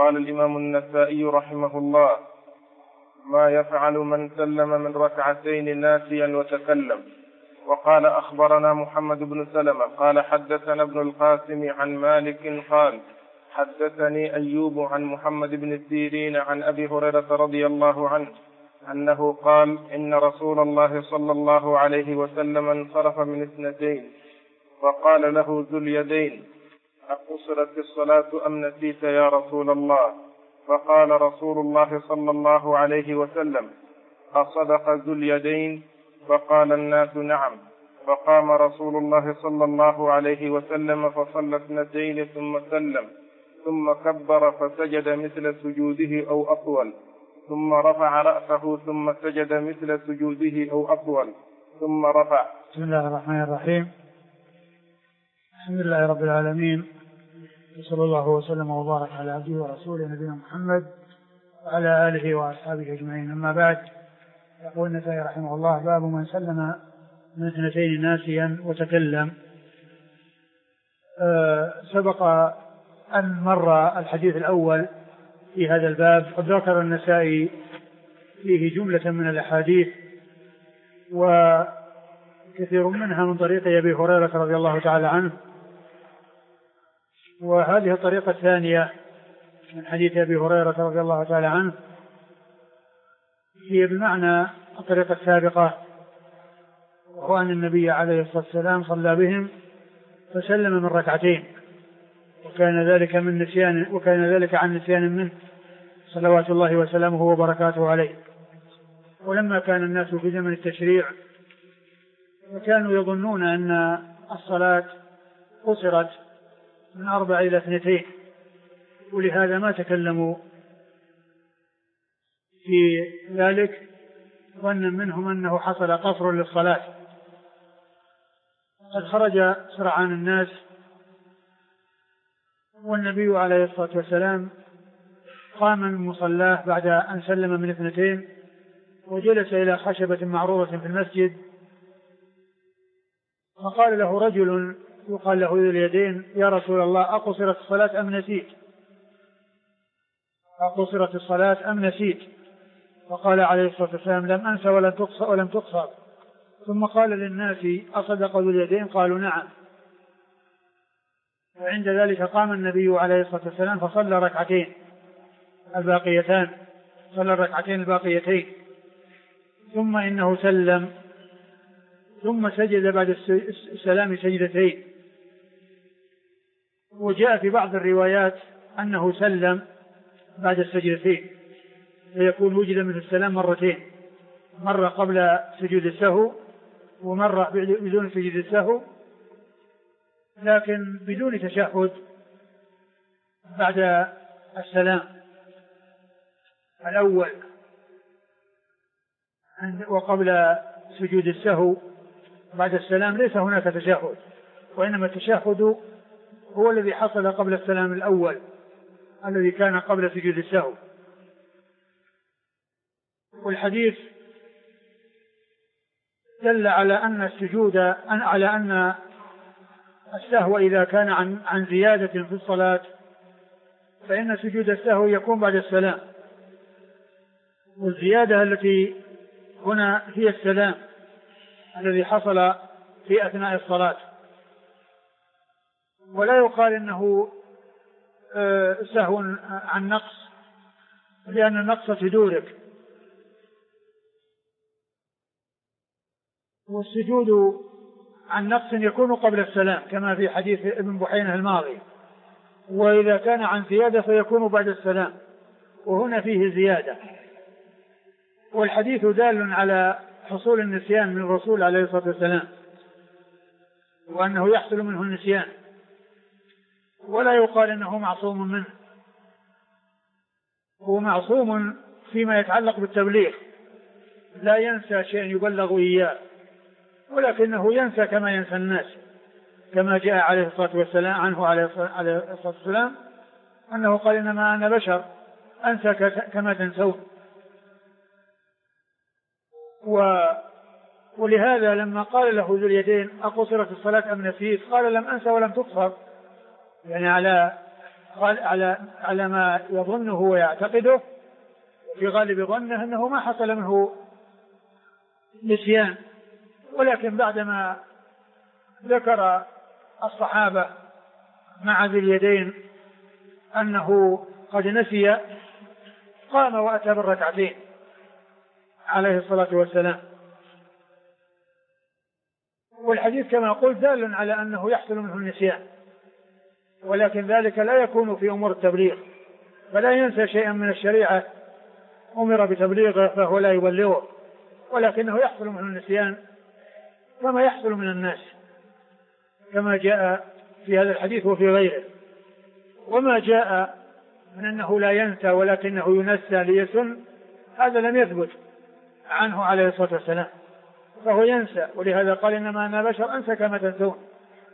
قال الإمام النسائي رحمه الله: ما يفعل من سلم من ركعتين ناسيا وتكلم. وقال: أخبرنا محمد بن سلمة قال حدثنا ابن القاسم عن مالك قال حدثني أيوب عن محمد بن سيرين عن أبي هريرة رضي الله عنه أنه قال: إن رسول الله صلى الله عليه وسلم انصرف من اثنتين فقال له ذو اليدين: أقصرت الصلاة أم نسيت يا رسول الله؟ فقال رسول الله صلى الله عليه وسلم: أصدق ذو اليدين؟ فقال الناس: نعم. فقام رسول الله صلى الله عليه وسلم فصلى اثنتين ثم سلم ثم كبر فسجد مثل سجوده أو أطول ثم رفع رأسه ثم سجد مثل سجوده أو أطول ثم رفع. بسم الله الرحمن الرحيم. الحمد لله رب العالمين، وصلى الله وسلم وبارك على عبده ورسوله نبينا محمد وعلى آله وأصحابه أجمعين. أما بعد، يقول النسائي رحمه الله: باب من سلم من اثنتين ناسيا وتكلم. سبق أن مر الحديث الأول في هذا الباب، قد ذكر النسائي فيه جملة من الأحاديث وكثير منها من طريق أبي هريرة رضي الله تعالى عنه، وهذه الطريقة الثانية من حديث أبي هريرة رضي الله تعالى عنه هي بمعنى الطريقة السابقة، وهو أن النبي عليه الصلاة والسلام صلى بهم فسلم من ركعتين، وكان ذلك عن نسيان منه صلوات الله وسلامه وبركاته عليه. ولما كان الناس في زمن التشريع وكانوا يظنون أن الصلاة قصرت من 4 إلى 2، ولهذا ما تكلموا في ذلك، ظنا منهم أنه حصل قصر للصلاة. قد خرج سرعان الناس، والنبي عليه الصلاة والسلام قام من مصلاه بعد أن سلم من 2 وجلس إلى خشبة معروضة في المسجد، فقال له رجل يقال له ذو اليدين: يا رسول الله، أقصرت الصلاة أم نسيت؟ أقصرت الصلاة أم نسيت؟ فقال عليه الصلاة والسلام: لم أنس ولم تقصر. ثم قال للناس: أصدق ذو اليدين؟ قالوا: نعم. وعند ذلك قام النبي عليه الصلاة والسلام فصلى الركعتين الباقيتين، ثم إنه سلم ثم سجد بعد السلام سجدتين. وجاء في بعض الروايات أنه سلم بعد السجدتين، فيكون وجد من السلام مرتين، مرة قبل سجود السهو ومرة بدون سجود السهو، لكن بدون تشهد بعد السلام الأول، وقبل سجود السهو بعد السلام ليس هناك تشهد، وإنما التشهد هو الذي حصل قبل السلام الأول الذي كان قبل سجود السهو. والحديث دل على أن السهو إذا كان عن زيادة في الصلاة فإن سجود السهو يكون بعد السلام، والزيادة التي هنا هي السلام الذي حصل في أثناء الصلاة. ولا يقال إنه سهو عن نقص، لأن النقص تدورك، والسجود عن نقص يكون قبل السلام كما في حديث ابن بحينة الماضي، وإذا كان عن زيادة فيكون بعد السلام، وهنا فيه زيادة. والحديث دال على حصول النسيان من الرسول عليه الصلاة والسلام، وأنه يحصل منه النسيان، ولا يقال إنه معصوم منه. هو معصوم فيما يتعلق بالتبليغ، لا ينسى شيئا يبلغ إياه، ولكنه ينسى كما ينسى الناس، كما جاء عليه الصلاة والسلام عنه عليه الصلاة والسلام أنه قال: إنما أنا بشر أنسى كما تنسون. ولهذا لما قال له ذو اليدين: أقصرت الصلاة أم نسيت؟ قال: لم أنسى ولم تقصر، يعني على قال على ما يظنه ويعتقده، في غالب ظنه أنه ما حصل منه نسيان، ولكن بعدما ذكر الصحابة مع ذي اليدين أنه قد نسي قام وأتى بالركعتين عليه الصلاة والسلام. والحديث كما قلت دال على أنه يحصل منه النسيان، ولكن ذلك لا يكون في أمور التبليغ، فلا ينسى شيئا من الشريعة أمر بتبليغه فهو لا يبلغه، ولكنه يحصل منه النسيان كما يحصل من الناس، كما جاء في هذا الحديث وفي غيره. وما جاء من أنه لا ينسى ولكنه ينسى ليسن، هذا لم يثبت عنه عليه الصلاة والسلام، فهو ينسى، ولهذا قال إنما أنا بشر أنسى كما تنسون.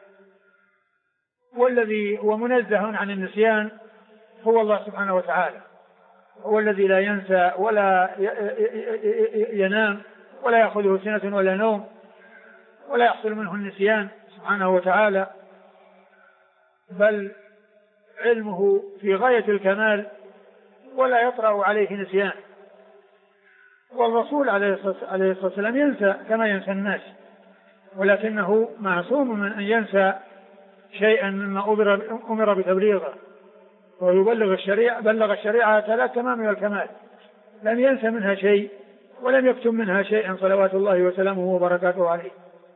والذي هو منزه عن النسيان هو الله سبحانه وتعالى، هو الذي لا ينسى ولا ينام ولا يأخذه سنة ولا نوم ولا يحصل منه النسيان سبحانه وتعالى، بل علمه في غاية الكمال ولا يطرأ عليه نسيان. والرسول عليه الصلاة والسلام ينسى كما ينسى الناس، ولكنه معصوم من أن ينسى شيئا مما أمر بتبليغه، ويبلغ الشريعة، بلغ الشريعة لا التمام والكمال، لم ينسى منها شيء ولم يكتم منها شيئا صلوات الله وسلامه وبركاته عليه.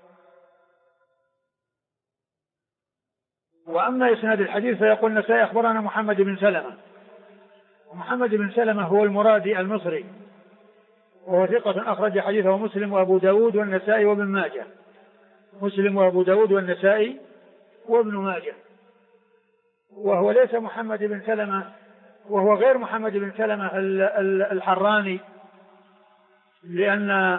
وأما إسناد الحديث فيقول النسائي أخبرنا محمد بن سلمة، ومحمد بن سلمة هو المرادي المصري، وهو ثقة أخرج حديثه مسلم وأبو داود والنسائي وابن ماجه، مسلم وأبو داود والنسائي وابن ماجه. وهو ليس محمد بن سلمة، وهو غير محمد بن سلمة الحراني، لأن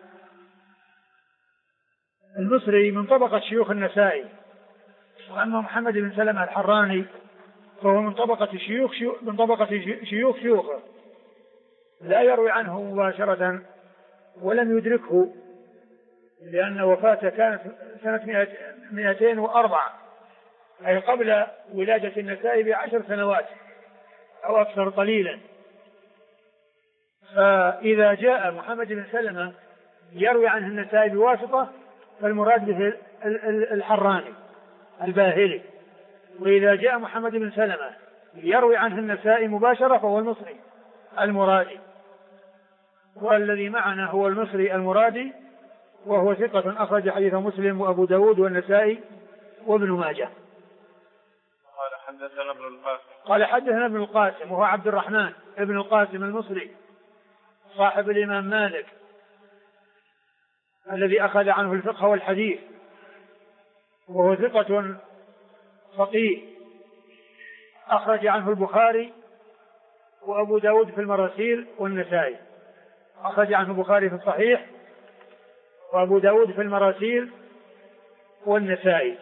المصري من طبقة شيوخ النسائي، وأما محمد بن سلمة الحراني فهو من طبقة شيوخ شيوخه، لا يروي عنه مباشرة ولم يدركه، لأن وفاته كانت سنة 204، أي قبل ولادة النسائي ب10 سنوات أو أكثر قليلا. فإذا جاء محمد بن سلمة يروي عنه النسائي بواسطة فالمراد به الحراني الباهلي، وإذا جاء محمد بن سلمة يروي عنه النسائي مباشرة فهو المصري المرادي، والذي معنا هو المصري المرادي، وهو ثقة أخرج حديث مسلم وأبو داود والنسائي وابن ماجه. قال حدثنا ابن القاسم وهو عبد الرحمن ابن القاسم المصري صاحب الإمام مالك الذي أخذ عنه الفقه والحديث، وهو ثقة فقيه أخرج عنه البخاري وأبو داود في المراسيل والنسائي، أخرج عنه البخاري في الصحيح وأبو داود في المراسيل والنسائي.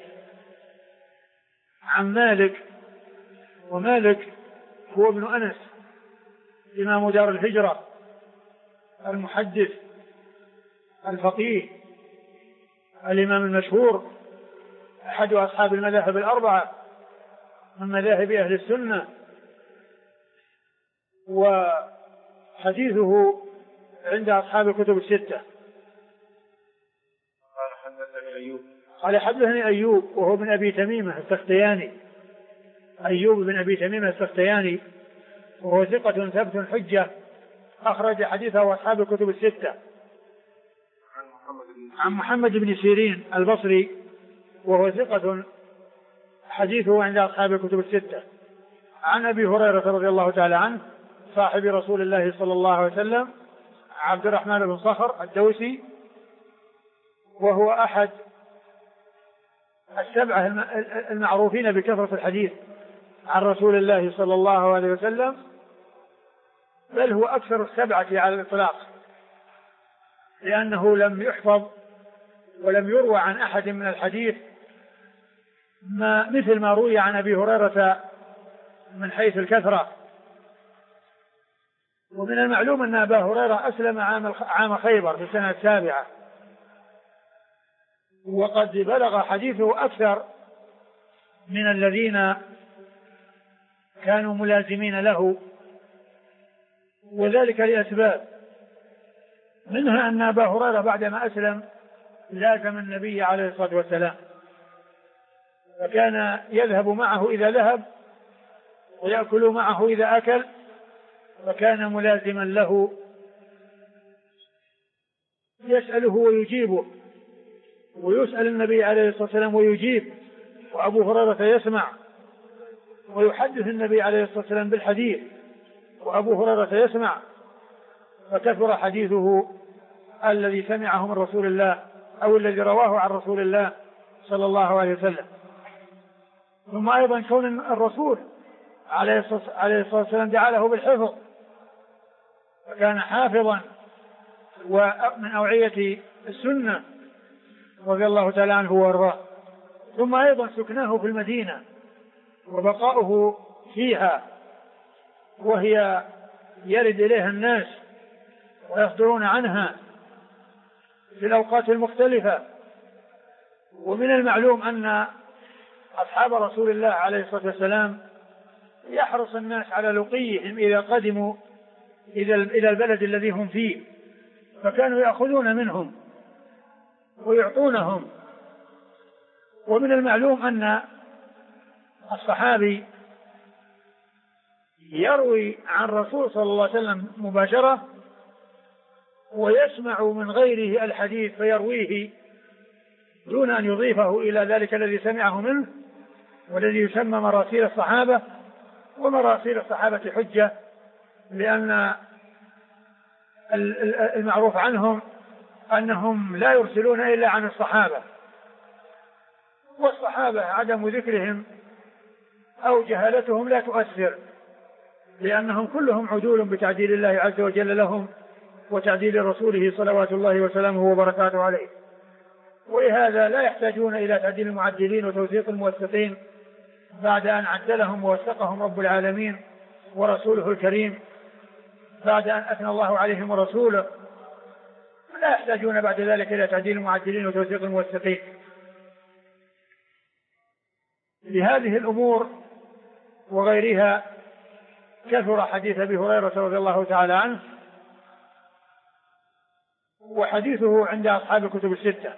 عن مالك، ومالك هو ابن أنس إمام دار الهجرة المحدث الفقيه الإمام المشهور، أحد أصحاب المذاهب الأربعة من مذاهب أهل السنة، وحديثه عند أصحاب الكتب الستة. قال حدثني أيوب وهو بن أبي تميمة السختياني، أيوب بن أبي تميمة السختياني، وهو ثقة ثبت حجة أخرج حديثه أصحاب الكتب الستة. عن محمد بن سيرين البصري، وهو ثقة حديثه عند أصحاب الكتب الستة. عن أبي هريرة رضي الله تعالى عنه صاحب رسول الله صلى الله عليه وسلم، عبد الرحمن بن صخر الدوسي، وهو أحد السبعة المعروفين بكثرة الحديث عن رسول الله صلى الله عليه وسلم، بل هو أكثر السبعة على الإطلاق، لأنه لم يحفظ ولم يروى عن أحد من الحديث مثل ما روي عن أبي هريرة من حيث الكثرة. ومن المعلوم أن أبا هريرة أسلم عام خيبر في السنة 7، وقد بلغ حديثه أكثر من الذين كانوا ملازمين له، وذلك لأسباب، منها أن أبا هريرة بعدما أسلم لازم النبي عليه الصلاة والسلام، فكان يذهب معه إذا ذهب ويأكل معه إذا أكل، فكان ملازما له يسأله ويجيبه، ويسأل النبي عليه الصلاة والسلام ويجيب، وأبو هريرة يسمع ويحدث النبي عليه الصلاة والسلام بالحديث، وأبو هريرة يسمع، فكثر حديثه الذي سمعه من رسول الله أو الذي رواه عن رسول الله صلى الله عليه وسلم. ثم أيضا كون الرسول عليه الصلاة والسلام دعا له بالحفظ، فكان حافظا ومن أوعية السنة رضي الله تعالى عنه وارضاه. ثم أيضا سكناه في المدينة وبقاؤه فيها، وهي يرد إليها الناس ويصدرون عنها في الأوقات المختلفة. ومن المعلوم أن أصحاب رسول الله عليه الصلاة والسلام يحرص الناس على لقيهم إذا قدموا إلى البلد الذي هم فيه، فكانوا يأخذون منهم ويعطونهم. ومن المعلوم أن الصحابي يروي عن رسول صلى الله عليه وسلم مباشرة ويسمع من غيره الحديث فيرويه دون أن يضيفه إلى ذلك الذي سمعه منه، والذي يسمى مراسيل الصحابة. ومراسيل الصحابة حجة، لأن المعروف عنهم أنهم لا يرسلون إلا عن الصحابة، والصحابة عدم ذكرهم أو جهالتهم لا تؤثر، لأنهم كلهم عدول بتعديل الله عز وجل لهم وتعديل رسوله صلوات الله وسلامه وبركاته عليه. ولهذا لا يحتاجون إلى تعديل المعدلين وتوثيق الموثقين بعد أن عدلهم ووثقهم رب العالمين ورسوله الكريم، بعد أن أثنى الله عليهم ورسوله، لا يحتاجون بعد ذلك إلى تعديل المعدلين وتوثيق الموثقين. لهذه الأمور وغيرها كثر حديث أبي هريرة رضي الله تعالى عنه، وحديثه عند أصحاب الكتب الستة.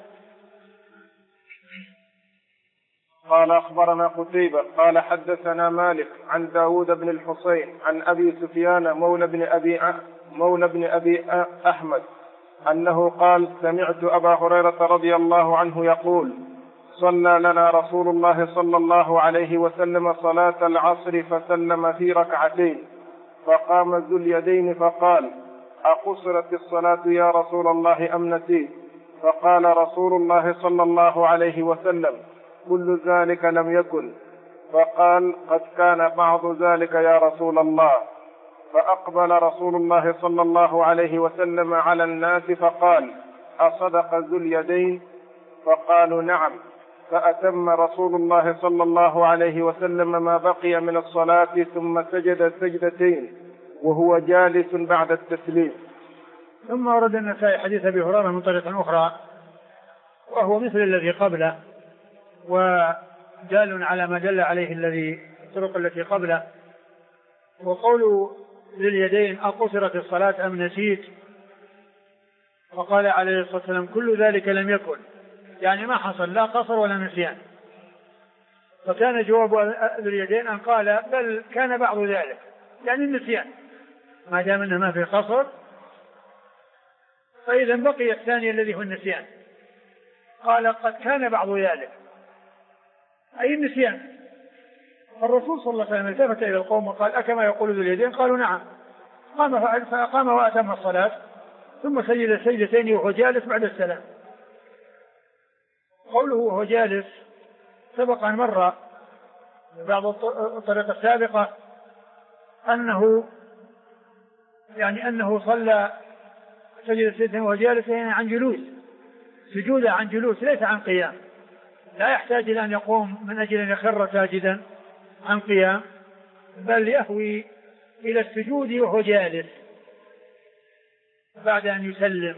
قال أخبرنا قتيبة قال حدثنا مالك عن داود بن الحسين عن أبي سفيان مولى بن أبي أحمد أنه قال سمعت أبا هريرة رضي الله عنه يقول صلى لنا رسول الله صلى الله عليه وسلم صلاة العصر فسلم في ركعتين، فقام ذو اليدين فقال أقصرت الصلاة يا رسول الله أم نسيت؟ فقال رسول الله صلى الله عليه وسلم كل ذلك لم يكن. فقال قد كان بعض ذلك يا رسول الله. فأقبل رسول الله صلى الله عليه وسلم على الناس فقال أصدق ذو اليدين؟ فقالوا نعم. فأتم رسول الله صلى الله عليه وسلم ما بقي من الصلاة ثم سجد سجدتين وهو جالس بعد التسليم. ثم ورد النسائي حديث أبي هريرة من طريق أخرى وهو مثل الذي قبله، ودال على ما دل عليه الطرق التي قبله. وقول لليدين أقصرت الصلاة أم نسيت؟ فقال عليه الصلاة والسلام كل ذلك لم يكن، يعني ما حصل لا قصر ولا نسيان. فكان جواب ذو اليدين أن قال بل كان بعض ذلك، يعني النسيان، ما دام أنه ما في قصر فإذا بقي الثاني الذي هو النسيان. قال قد كان بعض ذلك أي النسيان. الرسول صلى الله عليه وسلم التفت إلى القوم وقال أكما يقول ذو اليدين؟ قالوا نعم. فقام وأتم الصلاة ثم سجد سجدتين وهو جالس بعد السلام. قوله وهو جالس سبق أن مر بعض الطريقة السابقة أنه صلى سجد سجدتين وهو جالس عن جلوس، سجودا عن جلوس ليس عن قيام، لا يحتاج إلى أن يقوم من أجل أن يخر ساجدا عن قيام، بل يهوي إلى السجود وهو جالس بعد أن يسلم،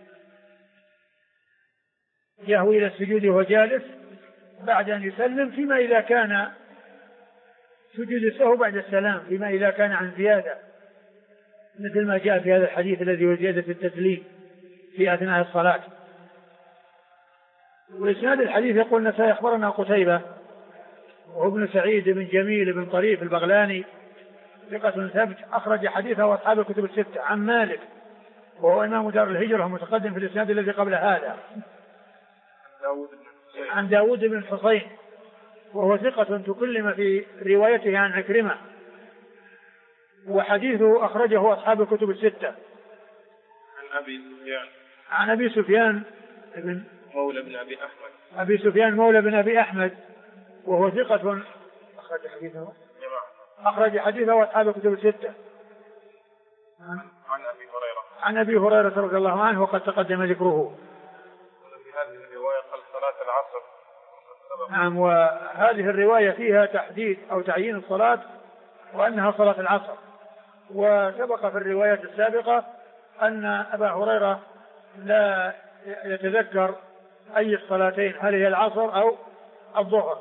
يهوي إلى السجود وهو جالس بعد أن يسلم، فيما إذا كان سجود السهو بعد السلام فيما إذا كان عن زيادة، مثل ما جاء في هذا الحديث الذي هو زيادة التسليم في أثناء الصلاة. وإسناد الحديث يقول النسائي أخبرنا قتيبة وهو ابن سعيد بن جميل بن طريف البغلاني ثقة ثبت أخرج حديثه وأصحاب الكتب الستة، عن مالك وهو إمام دار الهجرة ومتقدم في الإسناد الذي قبل هذا، عن داود بن الحصين وهو ثقة تكلم في روايته عن عكرمة، وحديثه أخرجه أصحاب الكتب الستة. عن أبي سفيان مولى بن أبي أحمد، أبي سفيان مولى بن أبي أحمد وهو ثقة أخرج حديثه أصحاب الكتب الستة. عن أبي هريرة رضي الله عنه وقد تقدم ذكره. في هذه الرواية قال صلاة العصر. نعم، وهذه الرواية فيها تحديد أو تعيين الصلاة وأنها صلاة العصر. وسبق في الرواية السابقة أن أبا هريرة لا يتذكر أي الصلاتين، هل هي العصر أو الظهر.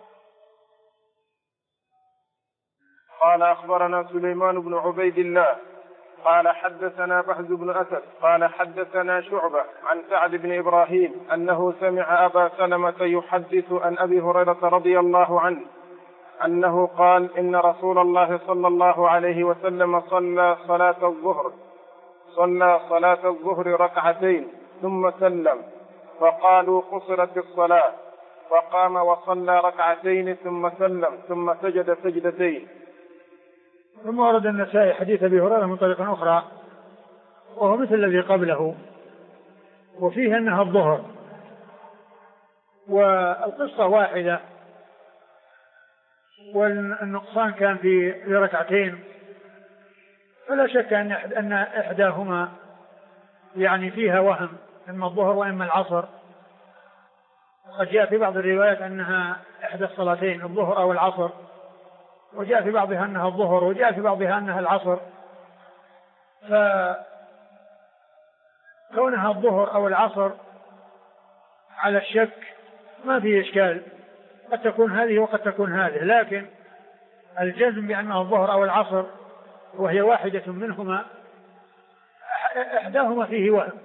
قال أخبرنا سليمان بن عبيد الله قال حدثنا بهز بن أسد قال حدثنا شعبة عن سعد بن إبراهيم أنه سمع أبا سلمة يحدث عن أبي هريرة رضي الله عنه أنه قال إن رسول الله صلى الله عليه وسلم صلى صلاة الظهر ركعتين ثم سلم، فقالوا قصرت الصلاة، فقام وصلى ركعتين ثم سلم ثم سجد سجدتين. ثم ورد النسائي حديث أبي هريرة من طريق أخرى وهو مثل الذي قبله، وفيه أنها الظهر، والقصة واحدة، والنقصان كان في ركعتين، فلا شك أن إحداهما يعني فيها وهم، إما الظهر وإما العصر. وقد جاء في بعض الروايات أنها إحدى الصلاتين، الظهر أو العصر، وجاء في بعضها أنها الظهر، وجاء في بعضها أنها العصر. فكونها الظهر أو العصر على الشك ما فيه إشكال، قد تكون هذه وقد تكون هذه، لكن الجزم بأنها الظهر أو العصر وهي واحدة منهما إحداهما فيه وهم.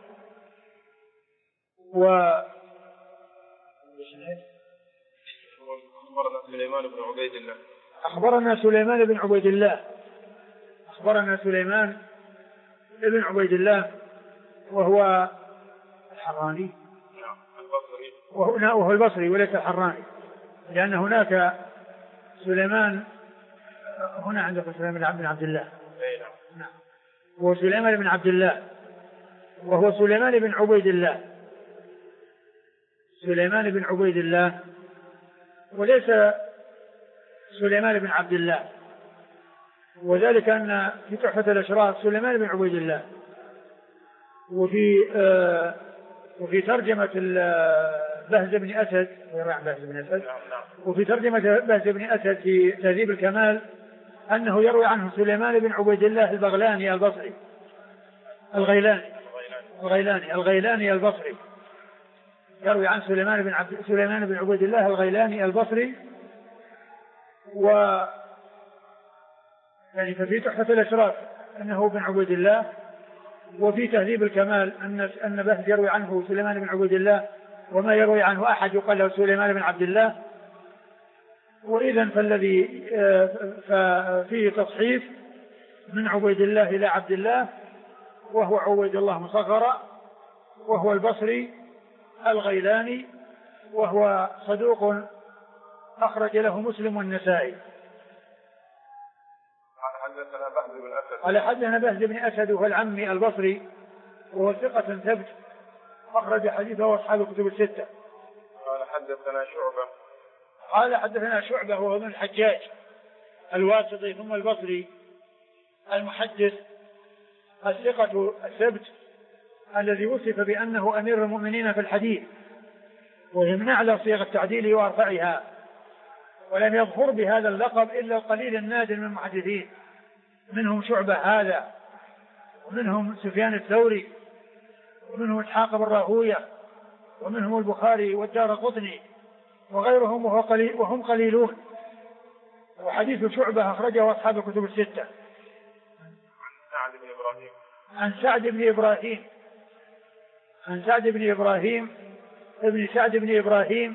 أخبرنا سليمان بن عبيد الله وهو الحراني، وهو البصري وليس الحراني، لأن هناك سليمان هنا عندكم سليمان بن عبد الله، نعم، هو سليمان بن عبد الله، وهو سليمان بن عبيد الله وليس سليمان بن عبد الله، وذلك أن في تحفة الأشراف سليمان بن عبيد الله، وفي ترجمة بهز بن أسد، وفي ترجمة بهز بن أسد في تهذيب الكمال أنه يروي عنه سليمان بن عبيد الله البغلاني البصري الغيلاني البصري، يروي عن سليمان بن عبيد الله الغيلاني البصري. يعني ففي تحفة الأشراف أنه بن عبيد الله، وفي تهذيب الكمال أن بهز يروي عنه سليمان بن عبيد الله، وما يروي عنه أحد يقال له سليمان بن عبد الله. وإذن فالذي فيه تصحيف من عبيد الله إلى عبد الله، وهو عبيد الله مصغرا، وهو البصري الغيلاني، وهو صدوق أخرج له مسلم والنسائي. قال حدثنا بهز بن أسد وهو العمي البصري، وهو ثقة ثبت أخرج حديثه أصحاب الكتب الستة. قال حدثنا شعبة وهو ابن الحجاج الواسطي ثم البصري المحدث الثقة الثبت الذي وصف بأنه أمير المؤمنين في الحديث، وهي من أعلى صيغ التعديل وأرفعها، ولم يظهر بهذا اللقب إلا القليل النادر من المحدثين، منهم شعبة هذا، ومنهم سفيان الثوري، ومنهم إسحاق بن راهوية، ومنهم البخاري والدارقطني وغيرهم، وهم قليلون. وحديث شعبة أخرجه أصحاب الكتب الستة. عن سعد بن إبراهيم ابن سعد بن إبراهيم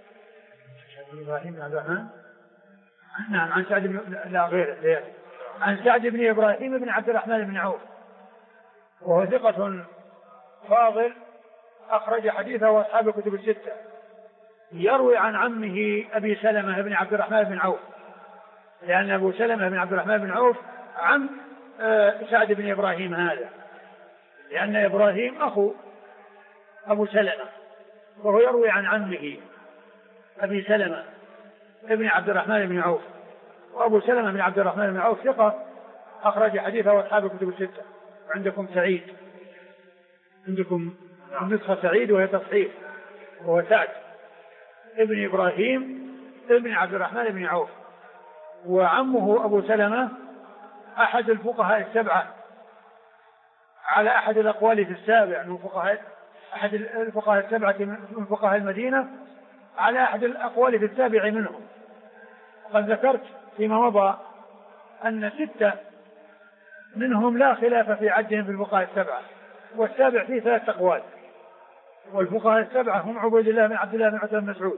عبد الرحمن. نعم عن سعد بن لا غيره عن سعد بن إبراهيم بن عبد الرحمن بن عوف، وهو ثقة فاضل أخرج حديثه أصحاب الكتب الستة. يروي عن عمه أبي سلمة بن عبد الرحمن بن عوف، لأن أبو سلمة بن عبد الرحمن بن عوف عم سعد بن إبراهيم هذا، لأن إبراهيم أخو أبو سلمة، وهو يروي عن عمه أبي سلمة بن عبد الرحمن بن عوف. وأبو سلمة بن عبد الرحمن بن عوف ثقة أخرج حديثه أصحاب الكتب الستة. وعندكم سعيد، عندكم النسخة سعيد وهي تصحيح، وهو سعد ابن إبراهيم ابن عبد الرحمن بن عوف، وعمه أبو سلمة أحد الفقهاء السبعة على أحد الأقوال في السابع من أحد الفقهاء السبعة من فقهاء المدينة على أحد الأقوال في السابع منهم. قد ذكرت فيما مضى أن 6 منهم لا خلاف في عدهم في الفقهاء السبعة، والسابع فيه 3 أقوال. والفقهاء السبعة هم عبيد الله بن عبد الله بن عتبة بن مسعود،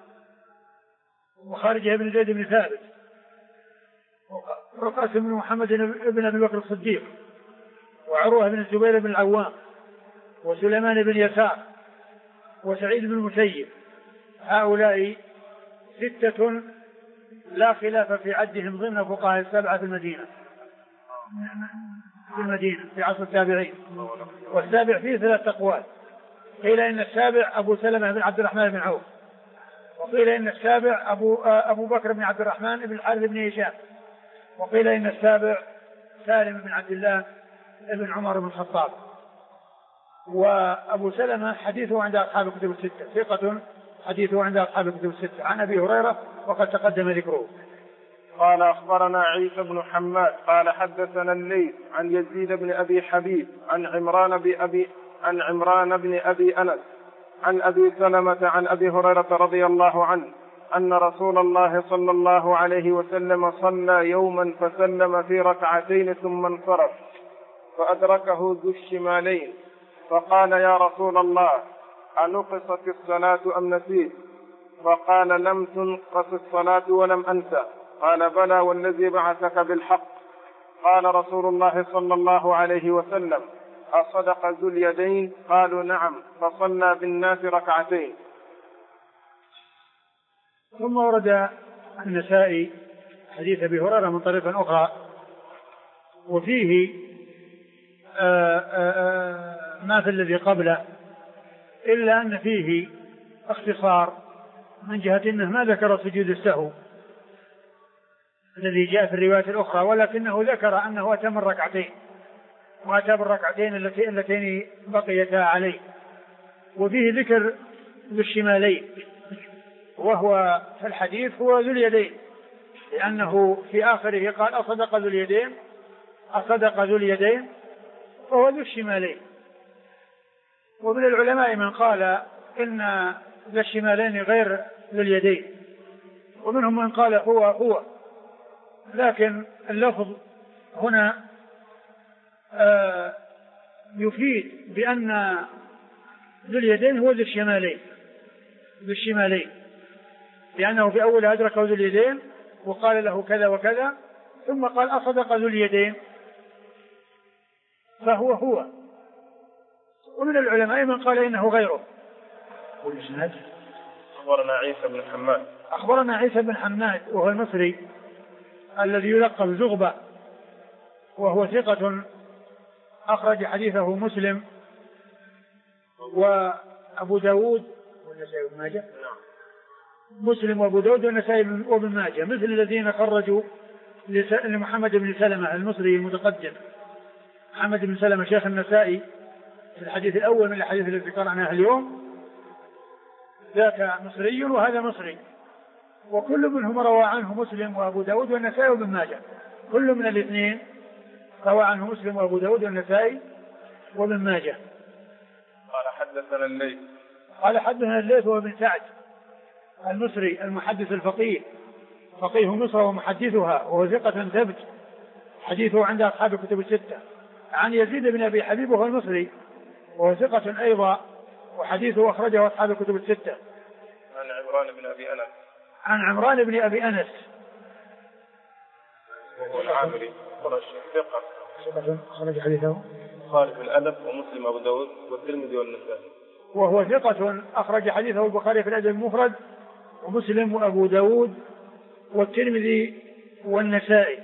وخارجه بن زيد بن ثابت، وقاسم بن محمد بن أبي بكر الصديق، وعروة بن الزبير بن العوام، وسليمان بن يسار، وسعيد بن المسيب. هؤلاء 6 لا خلاف في عدهم ضمن فقهاء السبعة في المدينة في عصر التابعين. والسابع فيه 3 أقوال، قيل إن السابع أبو سلمة بن عبد الرحمن بن عوف، وقيل إن السابع أبو بكر بن عبد الرحمن بن الحارث بن هشام، وقيل إن السابع سالم بن عبد الله بن عمر بن الخطاب. وأبو سلمة حديثه عند أصحاب الكتب الستة، ثقة حديثه عند أصحاب الكتب الستة، عن أبي هريرة وقد تقدم ذكره. قال أخبرنا عيسى بن حماد قال حدثنا الليث عن يزيد بن أبي حبيب عن عمران بن أبي أنس عن أبي سلمة عن أبي هريرة رضي الله عنه أن رسول الله صلى الله عليه وسلم صلى يوما فسلم في 2 ثم انصرف، فأدركه ذو الشمالين فقال: يا رسول الله، أنقصت الصلاة أم نسيت؟ فقال: لم تنقص الصلاة ولم أنسى. قال: بلى والذي بعثك بالحق. قال رسول الله صلى الله عليه وسلم: أصدق ذو اليدين؟ قالوا: نعم. فصلى بالناس 2. ثم ورد النسائي حديث أبي هريرة من طريق أخرى، وفيه ما في الذي قبله، إلا أن فيه اختصار من جهة أنه ما ذكر سجود السهو الذي جاء في الرواية الأخرى، ولكنه ذكر أنه أتم 2 وأتى بالركعتين اللتين بقيتا عليه. وفيه ذكر ذو الشمالين، وهو في الحديث هو ذو اليدين، لأنه في آخره قال: أصدق ذو اليدين، فهو ذو الشمالين. ومن العلماء من قال إن ذو الشمالين غير ذو اليدين، ومنهم من قال هو، لكن اللفظ هنا يفيد بأن ذو اليدين هو ذو الشمالين، لأنه في أول أدركه ذو اليدين وقال له كذا وكذا، ثم قال: أصدق ذو اليدين، فهو. ومن العلماء من قال إنه غيره. أخبرنا عيسى بن حماد وهو المصري الذي يلقب زغبة، وهو ثقة أخرج حديثه مسلم وأبو داود والنسائي وابن ماجه. مسلم وأبو داود والنسائي وابن ماجه مثل الذين خرجوا لمحمد بن سلمة المصري المتقدم. محمد بن سلمة شيخ النسائي في الحديث الأول من الحديث الذي قرأناه اليوم، ذاك مصري وهذا مصري، وكل منهم روى عنه مسلم وأبو داود والنسائي وابن ماجه، كل من الاثنين روى عنه مسلم وأبو داود والنسائي وابن ماجه. قال حدثنا الليث وابن سعد المصري المحدث الفقيه فقيه مصر ومحدثها وهو ثقة ثبت حديثه عند أصحاب الكتب الستة. عن يزيد بن أبي حبيب وهو المصري وهو ثقة أيضا وحديثه أخرجه أصحاب الكتب الستة. عن عمران بن أبي أنس. عن عمران بن أبي أنس وهو العامري قرشي ثقة أخرج حديثه البخاري في الأدب ومسلم أبو داود والترمذي والنسائي. وهو ثقة أخرج حديثه البخاري في الأدب المفرد ومسلم وأبو داود والترمذي والنسائي.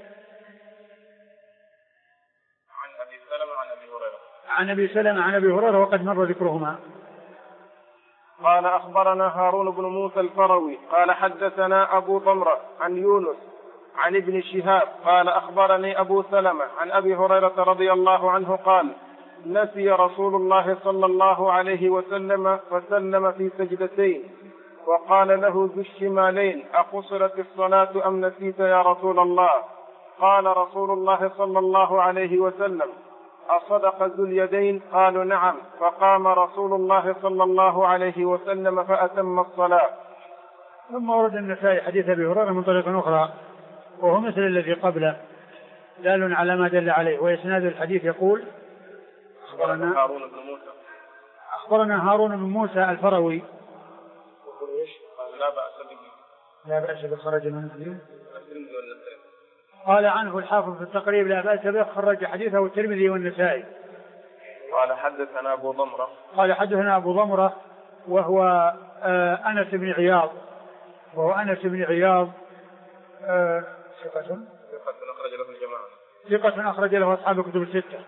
عن أبي سلمة عن أبي هريرة. عن أبي سلمة عن أبي هريرة وقد مر ذكرهما. قال أخبرنا هارون بن موسى الفروي قال حدثنا أبو ضمرة عن يونس عن ابن شهاب قال أخبرني أبو سلمة عن أبي هريرة رضي الله عنه قال نسي رسول الله صلى الله عليه وسلم فسلم في سجدتين وقال له ذو الشمالين أقصرت الصلاة أم نسيت يا رسول الله؟ قال رسول الله صلى الله عليه وسلم أصدق ذو اليدين؟ قالوا نعم. فقام رسول الله صلى الله عليه وسلم فأتم الصلاة. ثم ورد النسائي حديث أبي هريرة من طريق أخرى وهو مثل الذي قبله دال على ما دل عليه. وإسناد الحديث يقول أخبرنا هارون بن موسى. أخبرنا هارون بن موسى الفروي قال لا بأس به. لا بأس به خرج من الدين. قال عنه الحافظ في التقريب لا بأس به خرج حديثه الترمذي والنسائي. قال حدثنا أبو ضمرة. قال حدثنا أبو ضمرة وهو أنس بن عياض وهو أنس بن عياض ثقة أخرج له الجماعة. ثقة أخرج له أصحاب الكتب الستة.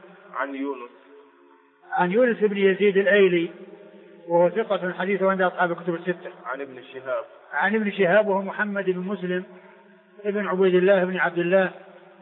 عن يونس بن يزيد الأيلي وهو ثقة حديثه عند أصحاب الكتب الستة. عن ابن شهاب وهو محمد بن مسلم ابن عبيد الله بن عبد الله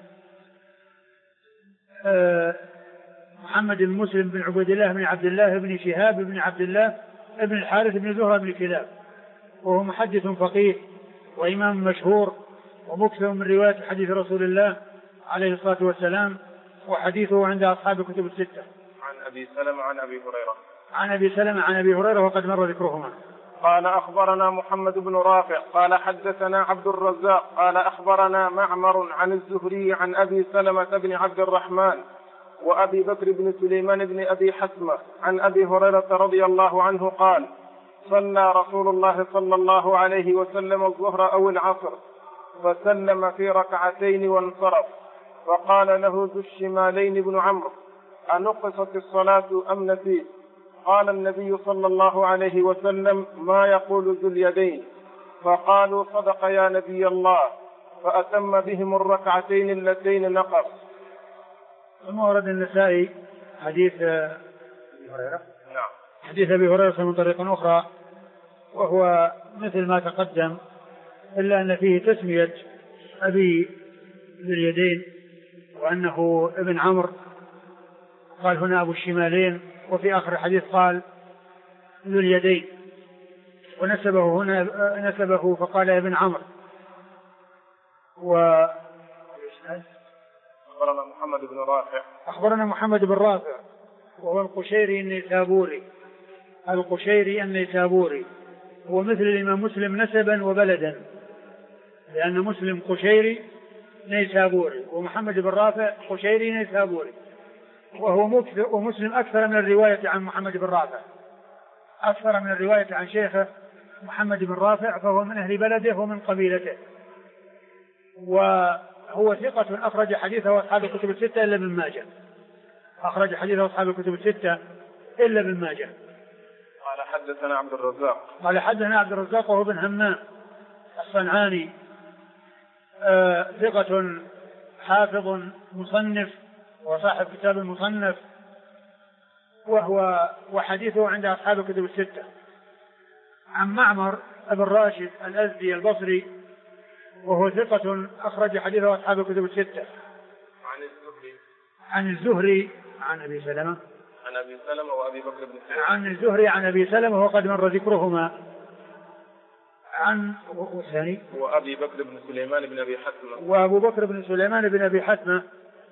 محمد بن مسلم بن عبيد الله بن عبد الله بن شهاب بن عبد الله بن الحارث بن زهرة بن كلاب وهو محدث فقيه وإمام مشهور ومكثر من رواية حديث رسول الله عليه الصلاة والسلام وحديثه عند أصحاب الكتب الستة. عن أبي سلمة عن أبي هريرة. عن أبي سلمة عن أبي هريرة وقد مر ذكرهما. قال أخبرنا محمد بن رافع قال حدثنا عبد الرزاق قال أخبرنا معمر عن الزهري عن أبي سلمة بن عبد الرحمن وأبي بكر بن سليمان بن أبي حسمة عن أبي هريرة رضي الله عنه قال صلى رسول الله صلى الله عليه وسلم الظهر أو العصر فسلم في ركعتين وانصرف فقال له ذو الشمالين بن عمرو أنقصت الصلاة أم نسيت؟ قال النبي صلى الله عليه وسلم ما يقول ذو اليدين؟ فقالوا صدق يا نبي الله. فأتم بهم الركعتين اللتين نقص. ثم ورد النسائي حديث أبي هريرة. نعم. حديث أبي هريرة من طريق أخرى وهو مثل ما تقدم إلا أن فيه تسمية أبي ذو اليدين وأنه ابن عمرو قال هنا أبو الشمالين وفي آخر الحديث قال ذو اليدين ونسبه هنا نسبه فقال ابن عمرو. أخبرنا محمد بن رافع. أخبرنا محمد بن رافع وهو القشيري النيسابوري هو مثل الإمام مسلم نسبا وبلدا لأن مسلم قشيري نيسابوري ومحمد بن رافع قشيري نيسابوري وهو مكثر ومسلم أكثر من الرواية عن محمد بن رافع أكثر من الرواية عن شيخه محمد بن رافع فهو من أهل بلده ومن قبيلته وهو ثقة أخرج حديثه أصحاب الكتب الستة إلا ابن ماجه. أخرج حديثه أصحاب الكتب الستة إلا ابن ماجه. قال حدثنا عبد الرزاق. قال حدثنا عبد الرزاق وهو بن همام الصنعاني ثقة حافظ مصنف وصاحب كتاب المصنف وحديثه عند أصحاب الكتب الستة. عن معمر بن راشد الأزدي البصري وهو ثقة أخرج حديثه أصحاب الكتب الستة. عن الزهري عن أبي سلمة وأبي بكر بن سليمان. عن الزهري عن أبي سلمة وقد مر ذكرهما. عن والثاني وأبي بكر بن سليمان بن أبي حسمة. وأبو بكر بن سليمان بن أبي حسمة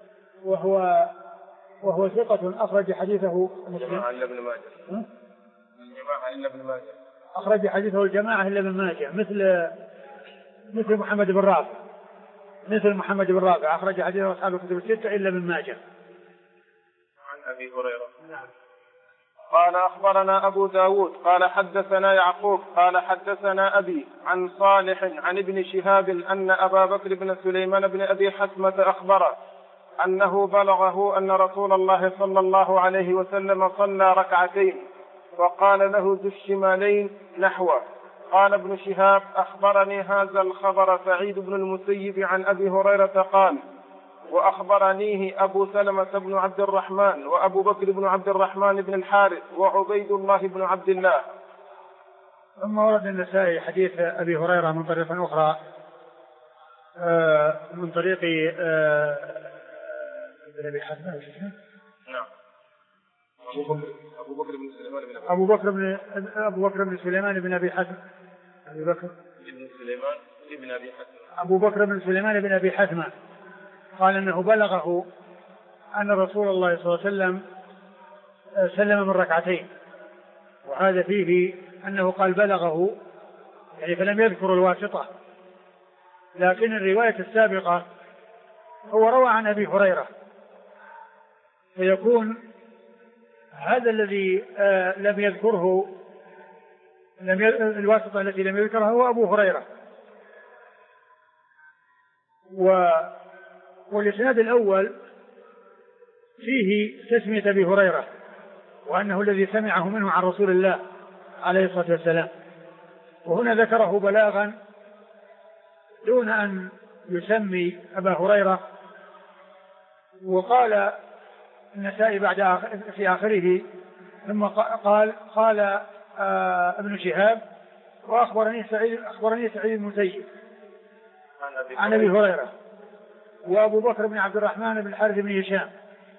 وهو ثقة أخرج حديثه الجماعة إلا ابن ماجه. أخرج حديثه الجماعة إلا ابن ماجه مثل محمد بن رافع، مثل محمد بن رافع أخرج حديثه أصحاب الكتب الستة إلا ابن ماجه. عن أبي هريرة. نعم. قال أخبرنا أبو داود قال حدثنا يعقوب قال حدثنا أبي عن صالح عن ابن شهاب أن أبا بكر بن سليمان بن أبي حتمة أخبره أنه بلغه أن رسول الله صلى الله عليه وسلم صلى ركعتين وقال له ذو الشمالين نحوه. قال ابن شهاب أخبرني هذا الخبر سعيد بن المسيب عن أبي هريرة قال وأخبرنيه أبو سلمة بن عبد الرحمن وأبو بكر بن عبد الرحمن بن الحارث وعبيد الله بن عبد الله. ثم ورد النسائي حديث أبي هريرة من طريق أخرى من طريق أبي حتمة. نعم. أبو بكر بن سليمان بن أبي حتمة. أبو بكر بن سليمان بن أبي حتمة قال أنه بلغه أن رسول الله صلى الله عليه وسلم سلم من ركعتين، وهذا فيه أنه قال بلغه يعني فلم يذكر الواسطة، لكن الرواية السابقة هو روى عن أبي هريرة، فيكون هذا الذي لم يذكره الواسطة التي لم يذكرها هو أبو هريرة. والإسناد الأول فيه تسمية أبي هريرة وأنه الذي سمعه منه عن رسول الله عليه الصلاة والسلام، وهنا ذكره بلاغا دون أن يسمي أبا هريرة. وقال النسائي بعد في آخره ثم قال ابن شهاب وأخبرني سعيد المسيب عن أبي هريرة وأبو بكر بن عبد الرحمن بن الحارث بن هشام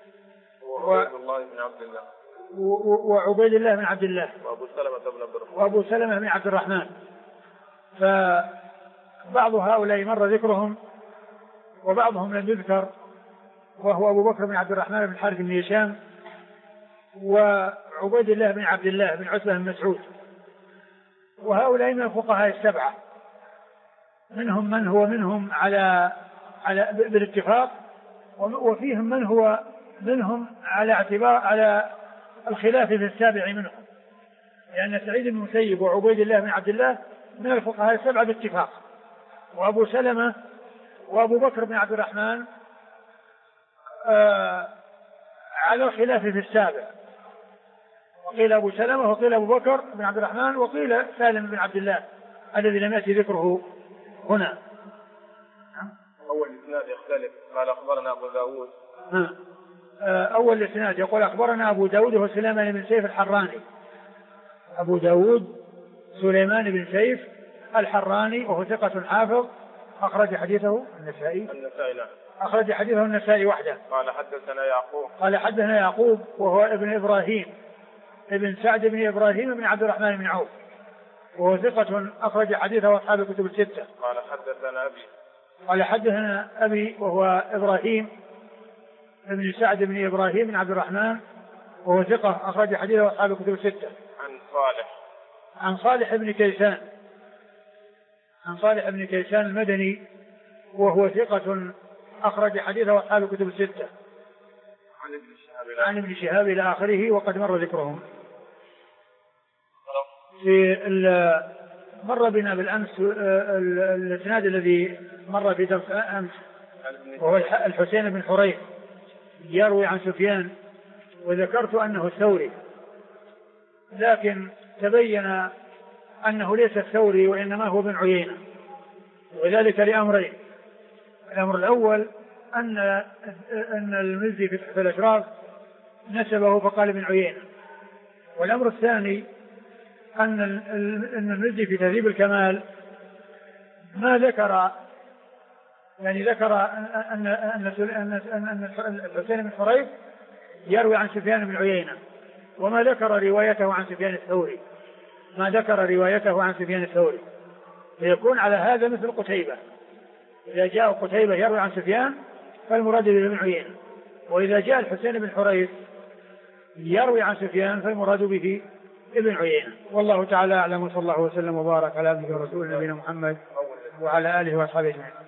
وعبيد الله بن عبد الله وأبو سلمة بن عبد الرحمن. فبعض هؤلاء مر ذكرهم وبعضهم لم يذكر، وهو أبو بكر بن عبد الرحمن بن الحارث بن هشام وعبيد الله بن عبد الله بن عتبة بن مسعود. وهؤلاء من الفقهاء السبعة، منهم من هو منهم على بالاتفاق، وفيهم من هو منهم على اعتبار على الخلاف في السابع منهم، لأن سعيد بن المسيب وعبيد الله بن عبد الله من الفقهاء السبعة باتفاق، وأبو سلمة وأبو بكر بن عبد الرحمن على الخلاف في السابع، وقيل أبو سلمة وقيل أبو بكر بن عبد الرحمن وقيل سالم بن عبد الله الذي لم يأتي ذكره هنا. أول الإسناد يختلف. قال أخبرنا أبو داود. أول الإسناد يقول أخبرنا أبو داود وهو سليمان بن سيف الحراني. أبو داود سليمان بن سيف الحراني وهو ثقة حافظ أخرج حديثه النسائي. نعم. أخرج حديثه النسائي وحده. قال حدثنا يعقوب وهو ابن إبراهيم ابن سعد بن إبراهيم بن عبد الرحمن بن عوف وهو ثقة أخرج حديثه أصحاب الكتب الستة. قال حدثنا أبي وهو إبراهيم ابن سعد بن إبراهيم بن عبد الرحمن وهو ثقة أخرج حديثه أصحاب الكتب الستة. عن صالح بن كيسان المدني وهو ثقة أخرج حديثه أصحاب الكتب الستة. عن ابن شهاب إلى آخره وقد مر ذكرهم. مر بنا بالأمس الإسناد الذي مر في درس أمس وهو الحسين بن حريث يروي عن سفيان، وذكرت أنه الثوري، لكن تبين أنه ليس الثوري وإنما هو بن عيينة، وذلك لأمرين. الأمر الأول أن المزي في الأشراف نسبه فقال بن عيينة، والأمر الثاني أن المزي في تهذيب الكمال ما ذكر، يعني ذكر أن الحسين بن حريث يروي عن سفيان بن عيينة، وما ذكر روايته عن سفيان الثوري، فيكون على هذا مثل قتيبة، إذا جاء قتيبة يروي عن سفيان فالمراد به ابن عيينة، وإذا جاء الحسين بن حريث يروي عن سفيان فالمراد به ابن عيينة. والله تعالى أعلم، وصلى الله وسلم وبارك على عبده ورسوله نبينا محمد وعلى آله وأصحابه أجمعين.